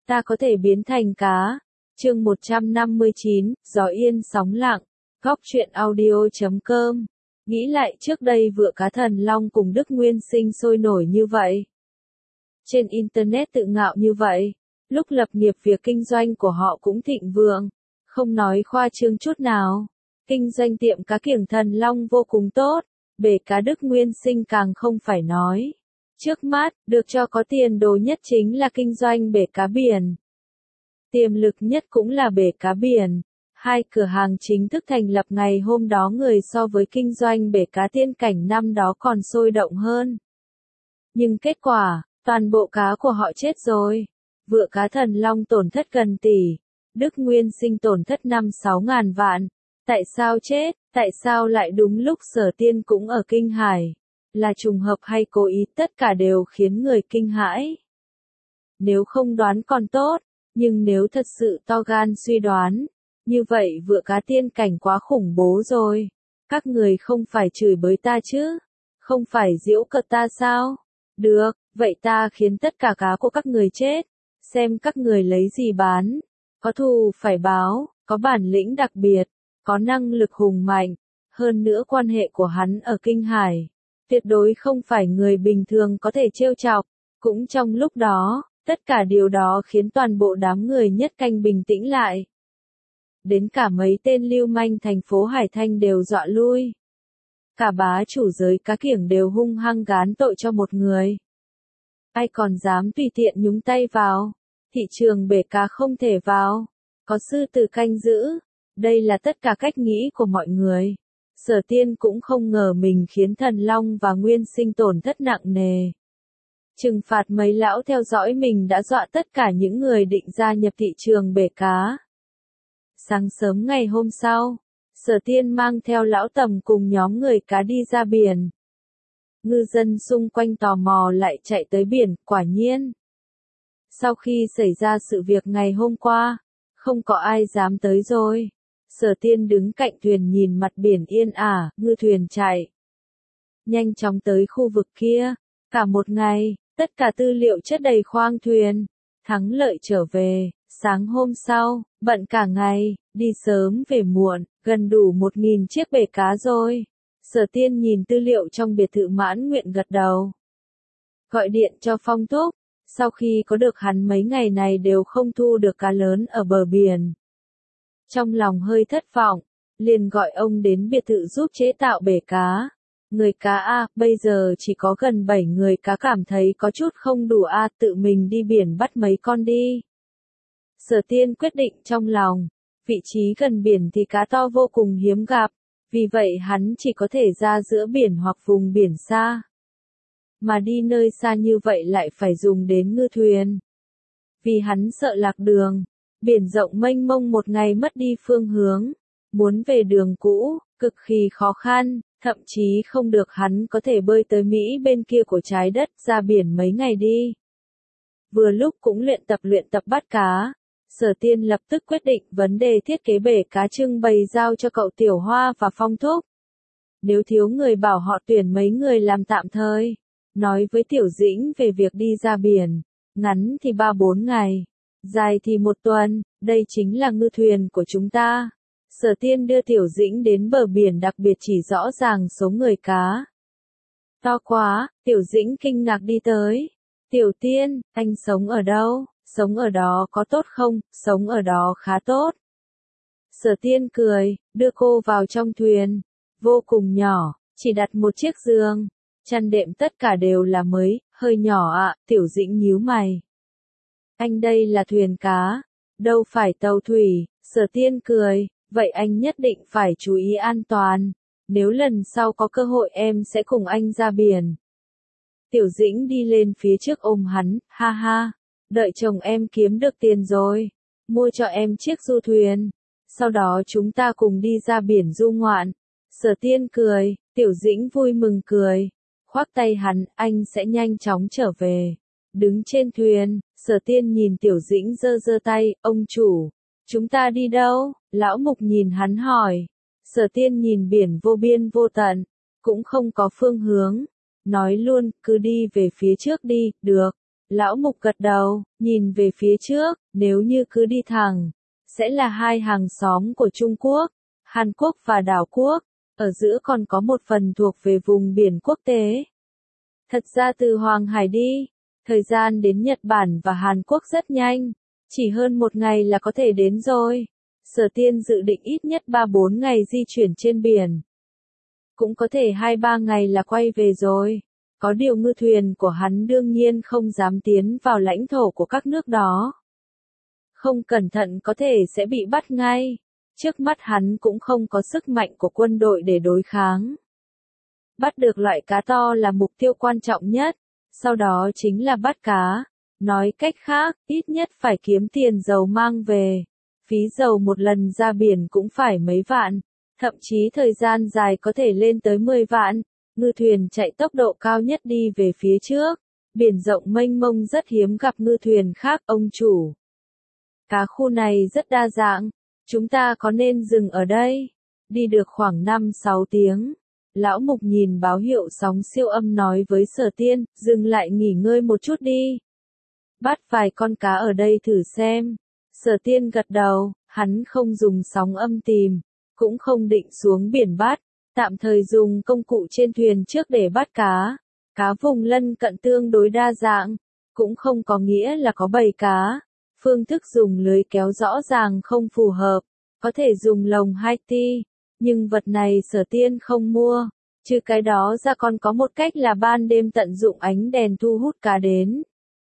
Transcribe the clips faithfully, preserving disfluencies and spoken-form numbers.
ta có thể biến thành cá. Chương một trăm năm mươi chín, gió yên sóng lặng, góc truyện audio chấm com. Nghĩ lại trước đây Vựa Cá Thần Long cùng Đức Nguyên Sinh sôi nổi như vậy. Trên Internet tự ngạo như vậy, lúc lập nghiệp việc kinh doanh của họ cũng thịnh vượng, không nói khoa trương chút nào. Kinh doanh tiệm cá kiểng Thần Long vô cùng tốt, bể cá Đức Nguyên Sinh càng không phải nói. Trước mắt, được cho có tiền đồ nhất chính là kinh doanh bể cá biển. Tiềm lực nhất cũng là bể cá biển. Hai cửa hàng chính thức thành lập ngày hôm đó người so với kinh doanh bể cá Tiên Cảnh năm đó còn sôi động hơn. Nhưng kết quả, toàn bộ cá của họ chết rồi. Vựa Cá Thần Long tổn thất gần tỷ, Đức Nguyên Sinh tổn thất năm sáu ngàn vạn. Tại sao chết, tại sao lại đúng lúc Sở Tiên cũng ở Kinh Hải? Là trùng hợp hay cố ý, tất cả đều khiến người kinh hãi. Nếu không đoán còn tốt, nhưng nếu thật sự to gan suy đoán, như vậy Vựa Cá Tiên Cảnh quá khủng bố rồi. Các người không phải chửi bới ta chứ? Không phải giễu cợt ta sao? Được, vậy ta khiến tất cả cá của các người chết. Xem các người lấy gì bán. Có thù phải báo, có bản lĩnh đặc biệt, có năng lực hùng mạnh. Hơn nữa quan hệ của hắn ở Kinh Hải, tuyệt đối không phải người bình thường có thể trêu chọc. Cũng trong lúc đó, tất cả điều đó khiến toàn bộ đám người Nhất Canh bình tĩnh lại. Đến cả mấy tên lưu manh thành phố Hải Thanh đều dọa lui. Cả bá chủ giới cá kiểng đều hung hăng gán tội cho một người. Ai còn dám tùy tiện nhúng tay vào? Thị trường bể cá không thể vào. Có sư tử canh giữ. Đây là tất cả cách nghĩ của mọi người. Sở Tiên cũng không ngờ mình khiến Thần Long và Nguyên Sinh tổn thất nặng nề. Trừng phạt mấy lão theo dõi mình đã dọa tất cả những người định gia nhập thị trường bể cá. Sáng sớm ngày hôm sau, Sở Tiên mang theo lão Tầm cùng nhóm người cá đi ra biển. Ngư dân xung quanh tò mò lại chạy tới biển, quả nhiên. Sau khi xảy ra sự việc ngày hôm qua, không có ai dám tới rồi. Sở Tiên đứng cạnh thuyền nhìn mặt biển yên ả, ngư thuyền chạy nhanh chóng tới khu vực kia. Cả một ngày, tất cả tư liệu chất đầy khoang thuyền. Thắng lợi trở về, sáng hôm sau, bận cả ngày, đi sớm về muộn, gần đủ một nghìn chiếc bể cá rồi. Sở Tiên nhìn tư liệu trong biệt thự mãn nguyện gật đầu. Gọi điện cho Phong Thúc, sau khi có được hắn mấy ngày này đều không thu được cá lớn ở bờ biển. Trong lòng hơi thất vọng, liền gọi ông đến biệt thự giúp chế tạo bể cá. Người cá A, bây giờ chỉ có gần bảy người cá cảm thấy có chút không đủ A, tự mình đi biển bắt mấy con đi. Sở Tiên quyết định trong lòng, vị trí gần biển thì cá to vô cùng hiếm gặp, vì vậy hắn chỉ có thể ra giữa biển hoặc vùng biển xa. Mà đi nơi xa như vậy lại phải dùng đến ngư thuyền. Vì hắn sợ lạc đường, biển rộng mênh mông một ngày mất đi phương hướng, muốn về đường cũ, cực kỳ khó khăn. Thậm chí không được hắn có thể bơi tới Mỹ bên kia của trái đất ra biển mấy ngày đi. Vừa lúc cũng luyện tập luyện tập bắt cá, Sở Tiên lập tức quyết định vấn đề thiết kế bể cá trưng bày giao cho cậu Tiểu Hoa và Phong Thúc. Nếu thiếu người bảo họ tuyển mấy người làm tạm thời, nói với Tiểu Dĩnh về việc đi ra biển, ngắn thì ba bốn ngày, dài thì một tuần, đây chính là ngư thuyền của chúng ta. Sở Tiên đưa Tiểu Dĩnh đến bờ biển đặc biệt chỉ rõ ràng số người cá. To quá, Tiểu Dĩnh kinh ngạc đi tới. Tiểu Tiên, anh sống ở đâu? Sống ở đó có tốt không? Sống ở đó khá tốt. Sở Tiên cười, đưa cô vào trong thuyền. Vô cùng nhỏ, chỉ đặt một chiếc giường. Chăn đệm tất cả đều là mới, hơi nhỏ ạ, Tiểu Dĩnh nhíu mày. Anh đây là thuyền cá, đâu phải tàu thủy. Sở Tiên cười. Vậy anh nhất định phải chú ý an toàn. Nếu lần sau có cơ hội em sẽ cùng anh ra biển. Tiểu Dĩnh đi lên phía trước ôm hắn, ha ha. Đợi chồng em kiếm được tiền rồi. Mua cho em chiếc du thuyền. Sau đó chúng ta cùng đi ra biển du ngoạn. Sở Tiên cười, Tiểu Dĩnh vui mừng cười. Khoác tay hắn, anh sẽ nhanh chóng trở về. Đứng trên thuyền, Sở Tiên nhìn Tiểu Dĩnh giơ giơ tay, ông chủ. Chúng ta đi đâu? Lão Mục nhìn hắn hỏi. Sở Tiên nhìn biển vô biên vô tận, cũng không có phương hướng. Nói luôn, cứ đi về phía trước đi, được. Lão Mục gật đầu, nhìn về phía trước, nếu như cứ đi thẳng, sẽ là hai hàng xóm của Trung Quốc, Hàn Quốc và đảo quốc, ở giữa còn có một phần thuộc về vùng biển quốc tế. Thật ra từ Hoàng Hải đi, thời gian đến Nhật Bản và Hàn Quốc rất nhanh, chỉ hơn một ngày là có thể đến rồi. Sở Tiên dự định ít nhất ba bốn ngày di chuyển trên biển. Cũng có thể hai ba ngày là quay về rồi. Có điều ngư thuyền của hắn đương nhiên không dám tiến vào lãnh thổ của các nước đó. Không cẩn thận có thể sẽ bị bắt ngay. Trước mắt hắn cũng không có sức mạnh của quân đội để đối kháng. Bắt được loại cá to là mục tiêu quan trọng nhất, sau đó chính là bắt cá. Nói cách khác, ít nhất phải kiếm tiền dầu mang về. Phí dầu một lần ra biển cũng phải mấy vạn, thậm chí thời gian dài có thể lên tới mười vạn. Ngư thuyền chạy tốc độ cao nhất đi về phía trước. Biển rộng mênh mông rất hiếm gặp ngư thuyền khác ông chủ. Cá khu này rất đa dạng. Chúng ta có nên dừng ở đây? Đi được khoảng năm sáu tiếng. Lão Mục nhìn báo hiệu sóng siêu âm nói với Sở Tiên, dừng lại nghỉ ngơi một chút đi. Bắt vài con cá ở đây thử xem. Sở Tiên gật đầu, hắn không dùng sóng âm tìm, cũng không định xuống biển bắt, tạm thời dùng công cụ trên thuyền trước để bắt cá. Cá vùng lân cận tương đối đa dạng, cũng không có nghĩa là có bầy cá. Phương thức dùng lưới kéo rõ ràng không phù hợp, có thể dùng lồng hai ti, nhưng vật này Sở Tiên không mua. Trừ cái đó ra còn có một cách là ban đêm tận dụng ánh đèn thu hút cá đến.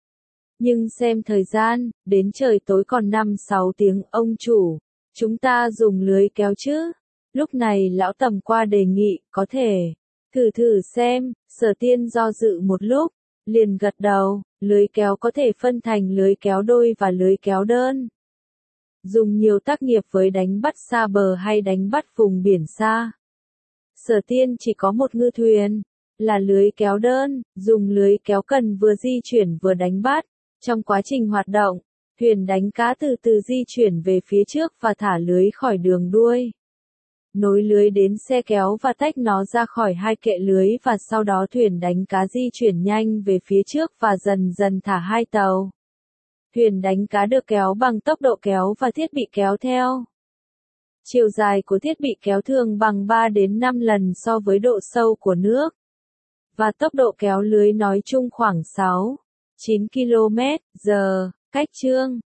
Nhưng xem thời gian, đến trời tối còn năm sáu tiếng ông chủ, chúng ta dùng lưới kéo chứ. Lúc này lão Tầm qua đề nghị, có thể, thử thử xem. Sở Tiên do dự một lúc, liền gật đầu. Lưới kéo có thể phân thành lưới kéo đôi và lưới kéo đơn. Dùng nhiều tác nghiệp với đánh bắt xa bờ hay đánh bắt vùng biển xa. Sở Tiên chỉ có một ngư thuyền, là lưới kéo đơn, dùng lưới kéo cần vừa di chuyển vừa đánh bắt. Trong quá trình hoạt động, thuyền đánh cá từ từ di chuyển về phía trước và thả lưới khỏi đường đuôi. Nối lưới đến xe kéo và tách nó ra khỏi hai kệ lưới và sau đó thuyền đánh cá di chuyển nhanh về phía trước và dần dần thả hai tàu. Thuyền đánh cá được kéo bằng tốc độ kéo và thiết bị kéo theo. Chiều dài của thiết bị kéo thường bằng ba đến năm lần so với độ sâu của nước. Và tốc độ kéo lưới nói chung khoảng sáu đến chín ki lô mét trên giờ. Cách chương